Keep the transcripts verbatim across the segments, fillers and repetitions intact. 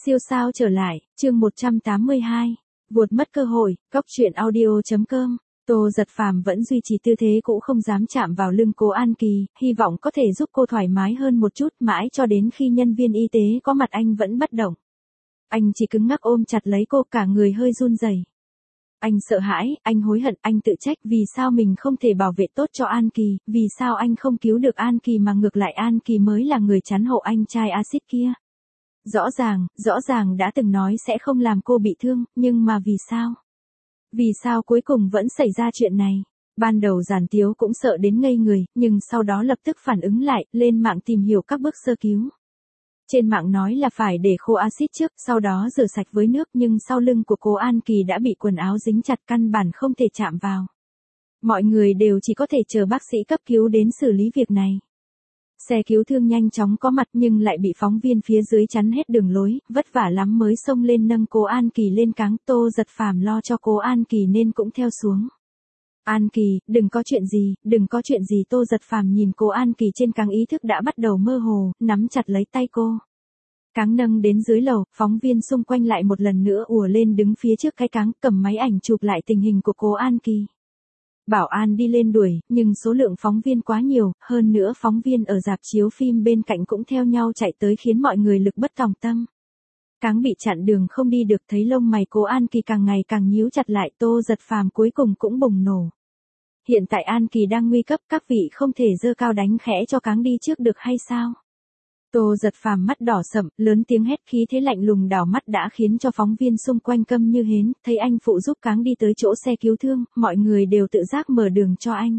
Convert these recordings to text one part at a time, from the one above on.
Siêu sao trở lại, chương một trăm tám mươi hai. Vuột mất cơ hội, cóc truyện audio.com. Tô Giật Phàm vẫn duy trì tư thế cũ, không dám chạm vào lưng cô An Kỳ, hy vọng có thể giúp cô thoải mái hơn một chút, mãi cho đến khi nhân viên y tế có mặt anh vẫn bất động. Anh chỉ cứng ngắc ôm chặt lấy cô, cả người hơi run rẩy. Anh sợ hãi, anh hối hận, anh tự trách vì sao mình không thể bảo vệ tốt cho An Kỳ, vì sao anh không cứu được An Kỳ mà ngược lại An Kỳ mới là người chắn hộ anh trai axit kia. Rõ ràng, rõ ràng đã từng nói sẽ không làm cô bị thương, nhưng mà vì sao? Vì sao cuối cùng vẫn xảy ra chuyện này? Ban đầu Giản Tiếu cũng sợ đến ngây người, nhưng sau đó lập tức phản ứng lại, lên mạng tìm hiểu các bước sơ cứu. Trên mạng nói là phải để khô axit trước, sau đó rửa sạch với nước, nhưng sau lưng của cô An Kỳ đã bị quần áo dính chặt, căn bản không thể chạm vào. Mọi người đều chỉ có thể chờ bác sĩ cấp cứu đến xử lý việc này. Xe cứu thương nhanh chóng có mặt nhưng lại bị phóng viên phía dưới chắn hết đường lối, vất vả lắm mới xông lên nâng cô An Kỳ lên cáng. Tô Giật Phàm lo cho cô An Kỳ nên cũng theo xuống. An Kỳ, đừng có chuyện gì, đừng có chuyện gì. Tô Giật Phàm nhìn cô An Kỳ trên cáng, ý thức đã bắt đầu mơ hồ, nắm chặt lấy tay cô. Cáng nâng đến dưới lầu, phóng viên xung quanh lại một lần nữa ùa lên đứng phía trước cái cáng, cầm máy ảnh chụp lại tình hình của cô An Kỳ. Bảo an đi lên đuổi, nhưng số lượng phóng viên quá nhiều, hơn nữa phóng viên ở rạp chiếu phim bên cạnh cũng theo nhau chạy tới khiến mọi người lực bất tòng tâm. Cáng bị chặn đường không đi được, thấy lông mày cô An Kỳ càng ngày càng nhíu chặt lại, Tô Giật Phàm cuối cùng cũng bùng nổ. Hiện tại An Kỳ đang nguy cấp, các vị không thể giơ cao đánh khẽ cho Cáng đi trước được hay sao? Tô Giật Phàm mắt đỏ sậm, lớn tiếng hét, khí thế lạnh lùng đảo mắt đã khiến cho phóng viên xung quanh câm như hến. Thấy anh phụ giúp Cáng đi tới chỗ xe cứu thương, mọi người đều tự giác mở đường cho anh.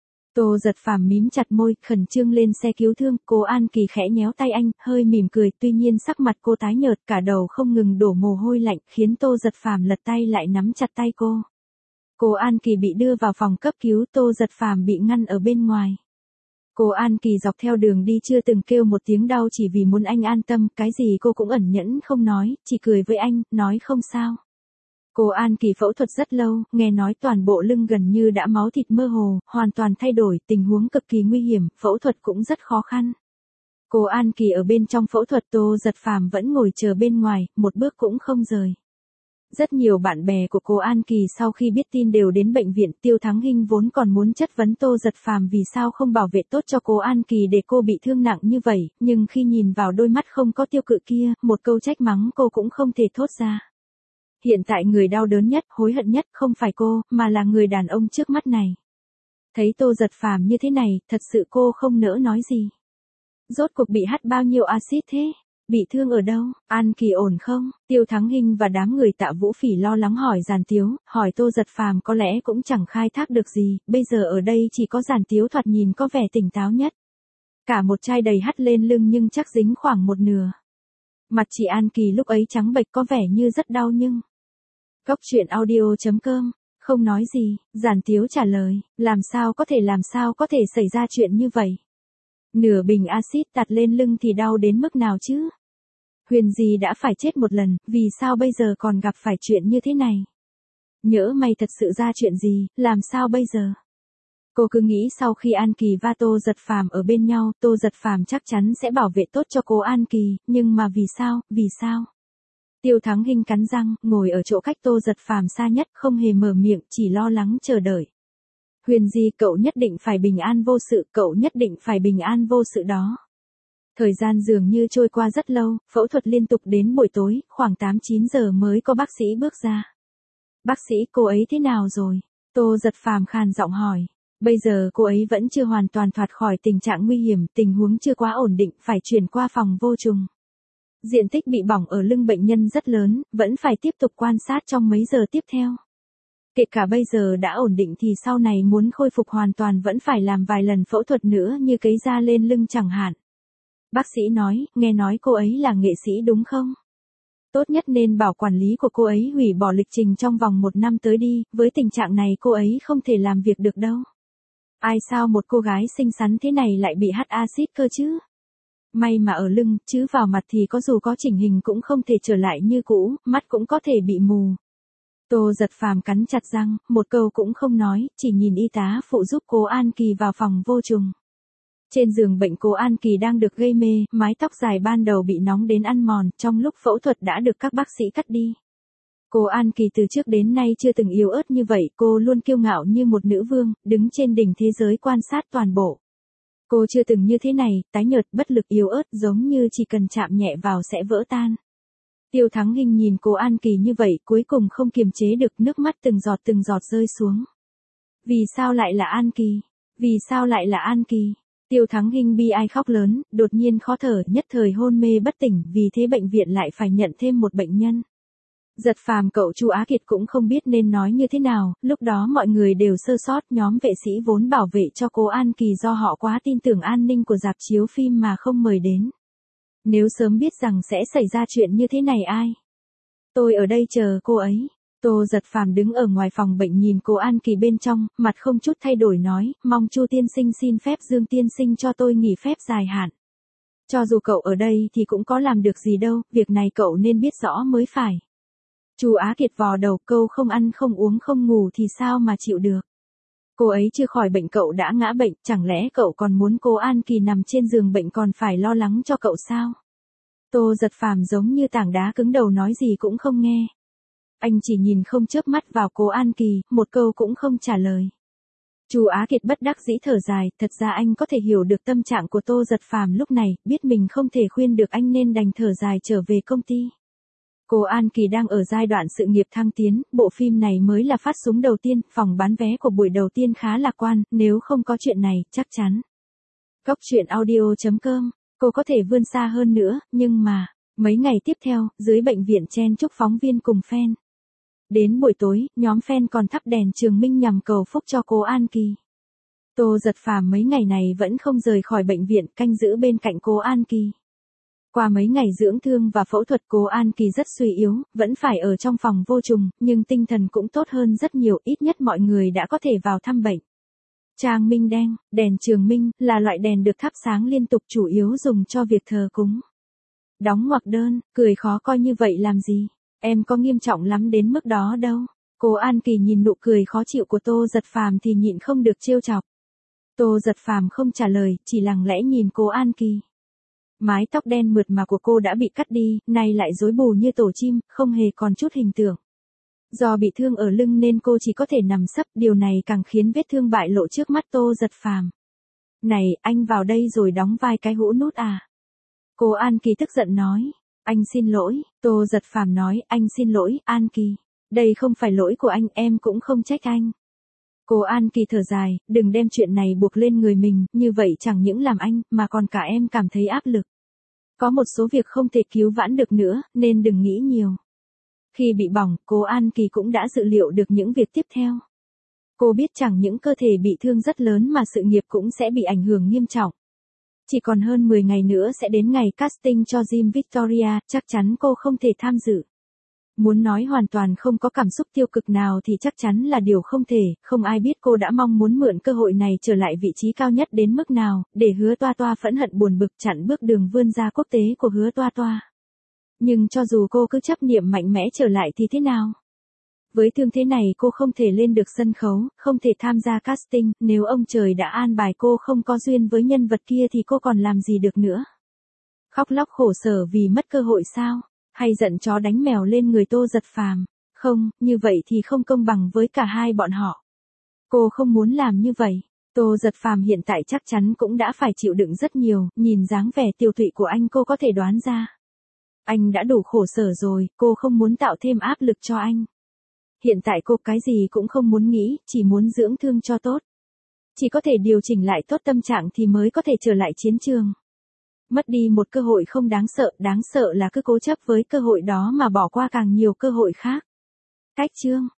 Tô Giật Phàm mím chặt môi, khẩn trương lên xe cứu thương. Cô An Kỳ khẽ nhéo tay anh, hơi mỉm cười, tuy nhiên sắc mặt cô tái nhợt, cả đầu không ngừng đổ mồ hôi lạnh, khiến Tô Giật Phàm lật tay lại nắm chặt tay cô. Cô An Kỳ bị đưa vào phòng cấp cứu, Tô Giật Phàm bị ngăn ở bên ngoài. Cô An Kỳ dọc theo đường đi chưa từng kêu một tiếng đau, chỉ vì muốn anh an tâm, cái gì cô cũng ẩn nhẫn không nói, chỉ cười với anh, nói không sao. Cô An Kỳ phẫu thuật rất lâu, nghe nói toàn bộ lưng gần như đã máu thịt mơ hồ, hoàn toàn thay đổi, tình huống cực kỳ nguy hiểm, phẫu thuật cũng rất khó khăn. Cô An Kỳ ở bên trong phẫu thuật, Tô Giật Phàm vẫn ngồi chờ bên ngoài, một bước cũng không rời. Rất nhiều bạn bè của cô An Kỳ sau khi biết tin đều đến bệnh viện. Tiêu Thắng Hinh vốn còn muốn chất vấn Tô Giật Phàm vì sao không bảo vệ tốt cho cô An Kỳ để cô bị thương nặng như vậy, nhưng khi nhìn vào đôi mắt không có tiêu cự kia, một câu trách mắng cô cũng không thể thốt ra. Hiện tại người đau đớn nhất, hối hận nhất không phải cô, mà là người đàn ông trước mắt này. Thấy Tô Giật Phàm như thế này, thật sự cô không nỡ nói gì. Rốt cuộc bị hắt bao nhiêu axit thế? Bị thương ở đâu? An Kỳ ổn không? Tiêu Thắng Hinh và đám người Tạ Vũ Phỉ lo lắng hỏi Giản Tiếu, hỏi Tô Giật Phàm có lẽ cũng chẳng khai thác được gì, bây giờ ở đây chỉ có Giản Tiếu thoạt nhìn có vẻ tỉnh táo nhất. Cả một chai đầy hắt lên lưng nhưng chắc dính khoảng một nửa. Mặt chị An Kỳ lúc ấy trắng bệch, có vẻ như rất đau nhưng... Cóc truyện audio.com, không nói gì, Giản Tiếu trả lời, làm sao có thể làm sao có thể xảy ra chuyện như vậy. Nửa bình axit tạt lên lưng thì đau đến mức nào chứ? Huyền Di đã phải chết một lần, vì sao bây giờ còn gặp phải chuyện như thế này? Nhỡ may thật sự ra chuyện gì, làm sao bây giờ? Cô cứ nghĩ sau khi An Kỳ và Tô Giật Phàm ở bên nhau, Tô Giật Phàm chắc chắn sẽ bảo vệ tốt cho cô An Kỳ, nhưng mà vì sao, vì sao? Tiêu Thắng Hinh cắn răng, ngồi ở chỗ cách Tô Giật Phàm xa nhất, không hề mở miệng, chỉ lo lắng chờ đợi. Huyền Di, cậu nhất định phải bình an vô sự, cậu nhất định phải bình an vô sự đó. Thời gian dường như trôi qua rất lâu, phẫu thuật liên tục đến buổi tối, khoảng tám chín giờ mới có bác sĩ bước ra. Bác sĩ, cô ấy thế nào rồi? Tô Giật Phàm khàn giọng hỏi. Bây giờ cô ấy vẫn chưa hoàn toàn thoát khỏi tình trạng nguy hiểm, tình huống chưa quá ổn định, phải chuyển qua phòng vô trùng. Diện tích bị bỏng ở lưng bệnh nhân rất lớn, vẫn phải tiếp tục quan sát trong mấy giờ tiếp theo. Kể cả bây giờ đã ổn định thì sau này muốn khôi phục hoàn toàn vẫn phải làm vài lần phẫu thuật nữa, như cấy da lên lưng chẳng hạn. Bác sĩ nói, nghe nói cô ấy là nghệ sĩ đúng không? Tốt nhất nên bảo quản lý của cô ấy hủy bỏ lịch trình trong vòng một năm tới đi, với tình trạng này cô ấy không thể làm việc được đâu. Ai sao một cô gái xinh xắn thế này lại bị hắt axit cơ chứ? May mà ở lưng, chứ vào mặt thì có dù có chỉnh hình cũng không thể trở lại như cũ, mắt cũng có thể bị mù. Tô Giật Phàm cắn chặt răng, một câu cũng không nói, chỉ nhìn y tá phụ giúp cô An Kỳ vào phòng vô trùng. Trên giường bệnh Cố An Kỳ đang được gây mê, mái tóc dài ban đầu bị nóng đến ăn mòn, trong lúc phẫu thuật đã được các bác sĩ cắt đi. Cố An Kỳ từ trước đến nay chưa từng yếu ớt như vậy, cô luôn kiêu ngạo như một nữ vương, đứng trên đỉnh thế giới quan sát toàn bộ. Cô chưa từng như thế này, tái nhợt, bất lực, yếu ớt, giống như chỉ cần chạm nhẹ vào sẽ vỡ tan. Tiêu Thắng Hinh nhìn Cố An Kỳ như vậy, cuối cùng không kiềm chế được, nước mắt từng giọt từng giọt rơi xuống. Vì sao lại là An Kỳ? Vì sao lại là An Kỳ? Tiêu Thắng Hinh bi ai khóc lớn, đột nhiên khó thở, nhất thời hôn mê bất tỉnh, vì thế bệnh viện lại phải nhận thêm một bệnh nhân. Giật Phàm cậu Chu Á Kiệt cũng không biết nên nói như thế nào, lúc đó mọi người đều sơ sót, nhóm vệ sĩ vốn bảo vệ cho Cố An Kỳ do họ quá tin tưởng an ninh của rạp chiếu phim mà không mời đến. Nếu sớm biết rằng sẽ xảy ra chuyện như thế này ai? Tôi ở đây chờ cô ấy. Tô Giật Phàm đứng ở ngoài phòng bệnh nhìn Cố An Kỳ bên trong, mặt không chút thay đổi nói, mong Chu tiên sinh xin phép Dương tiên sinh cho tôi nghỉ phép dài hạn. Cho dù cậu ở đây thì cũng có làm được gì đâu, việc này cậu nên biết rõ mới phải. Chu Á Kiệt vò đầu, câu không ăn không uống không ngủ thì sao mà chịu được. Cô ấy chưa khỏi bệnh cậu đã ngã bệnh, chẳng lẽ cậu còn muốn Cố An Kỳ nằm trên giường bệnh còn phải lo lắng cho cậu sao? Tô Giật Phàm giống như tảng đá cứng đầu nói gì cũng không nghe. Anh chỉ nhìn không chớp mắt vào Cố An Kỳ, một câu cũng không trả lời. Chu Á Kiệt bất đắc dĩ thở dài, thật ra anh có thể hiểu được tâm trạng của Tô Giật Phàm lúc này, biết mình không thể khuyên được anh nên đành thở dài trở về công ty. Cố An Kỳ đang ở giai đoạn sự nghiệp thăng tiến, bộ phim này mới là phát súng đầu tiên, phòng bán vé của buổi đầu tiên khá lạc quan, nếu không có chuyện này, chắc chắn. Cóc truyện audio chấm com, cô có thể vươn xa hơn nữa, nhưng mà, mấy ngày tiếp theo, dưới bệnh viện chen chúc phóng viên cùng fan. Đến buổi tối, nhóm fan còn thắp đèn trường minh nhằm cầu phúc cho Cố An Kỳ. Tô Giật Phàm mấy ngày này vẫn không rời khỏi bệnh viện, canh giữ bên cạnh Cố An Kỳ. Qua mấy ngày dưỡng thương và phẫu thuật Cố An Kỳ rất suy yếu, vẫn phải ở trong phòng vô trùng, nhưng tinh thần cũng tốt hơn rất nhiều, ít nhất mọi người đã có thể vào thăm bệnh. Trang minh đen, đèn trường minh, là loại đèn được thắp sáng liên tục chủ yếu dùng cho việc thờ cúng. Đóng ngoặc đơn, cười khó coi như vậy làm gì? Em có nghiêm trọng lắm đến mức đó đâu. Cố An Kỳ nhìn nụ cười khó chịu của Tô Giật Phàm thì nhịn không được trêu chọc. Tô Giật Phàm không trả lời, chỉ lặng lẽ nhìn Cố An Kỳ. Mái tóc đen mượt mà của cô đã bị cắt đi, nay lại rối bù như tổ chim, không hề còn chút hình tượng. Do bị thương ở lưng nên cô chỉ có thể nằm sấp, điều này càng khiến vết thương bại lộ trước mắt Tô Giật Phàm. Này, anh vào đây rồi đóng vai cái hũ nút à? Cố An Kỳ tức giận nói. Anh xin lỗi, Tô Giật Phàm nói, anh xin lỗi, An Kỳ. Đây không phải lỗi của anh, em cũng không trách anh. Cố An Kỳ thở dài, đừng đem chuyện này buộc lên người mình, như vậy chẳng những làm anh, mà còn cả em cảm thấy áp lực. Có một số việc không thể cứu vãn được nữa, nên đừng nghĩ nhiều. Khi bị bỏng, Cố An Kỳ cũng đã dự liệu được những việc tiếp theo. Cô biết chẳng những cơ thể bị thương rất lớn mà sự nghiệp cũng sẽ bị ảnh hưởng nghiêm trọng. Chỉ còn hơn mười ngày nữa sẽ đến ngày casting cho Jim Victoria, chắc chắn cô không thể tham dự. Muốn nói hoàn toàn không có cảm xúc tiêu cực nào thì chắc chắn là điều không thể, không ai biết cô đã mong muốn mượn cơ hội này trở lại vị trí cao nhất đến mức nào, để Hứa Toa Toa phẫn hận buồn bực chặn bước đường vươn ra quốc tế của Hứa Toa Toa. Nhưng cho dù cô cứ chấp niệm mạnh mẽ trở lại thì thế nào? Với thương thế này cô không thể lên được sân khấu, không thể tham gia casting, nếu ông trời đã an bài cô không có duyên với nhân vật kia thì cô còn làm gì được nữa? Khóc lóc khổ sở vì mất cơ hội sao? Hay giận chó đánh mèo lên người Tô Giật Phàm? Không, như vậy thì không công bằng với cả hai bọn họ. Cô không muốn làm như vậy. Tô Giật Phàm hiện tại chắc chắn cũng đã phải chịu đựng rất nhiều, nhìn dáng vẻ tiêu tụy của anh cô có thể đoán ra. Anh đã đủ khổ sở rồi, cô không muốn tạo thêm áp lực cho anh. Hiện tại cô cái gì cũng không muốn nghĩ, chỉ muốn dưỡng thương cho tốt. Chỉ có thể điều chỉnh lại tốt tâm trạng thì mới có thể trở lại chiến trường. Mất đi một cơ hội không đáng sợ, đáng sợ là cứ cố chấp với cơ hội đó mà bỏ qua càng nhiều cơ hội khác. Cách chương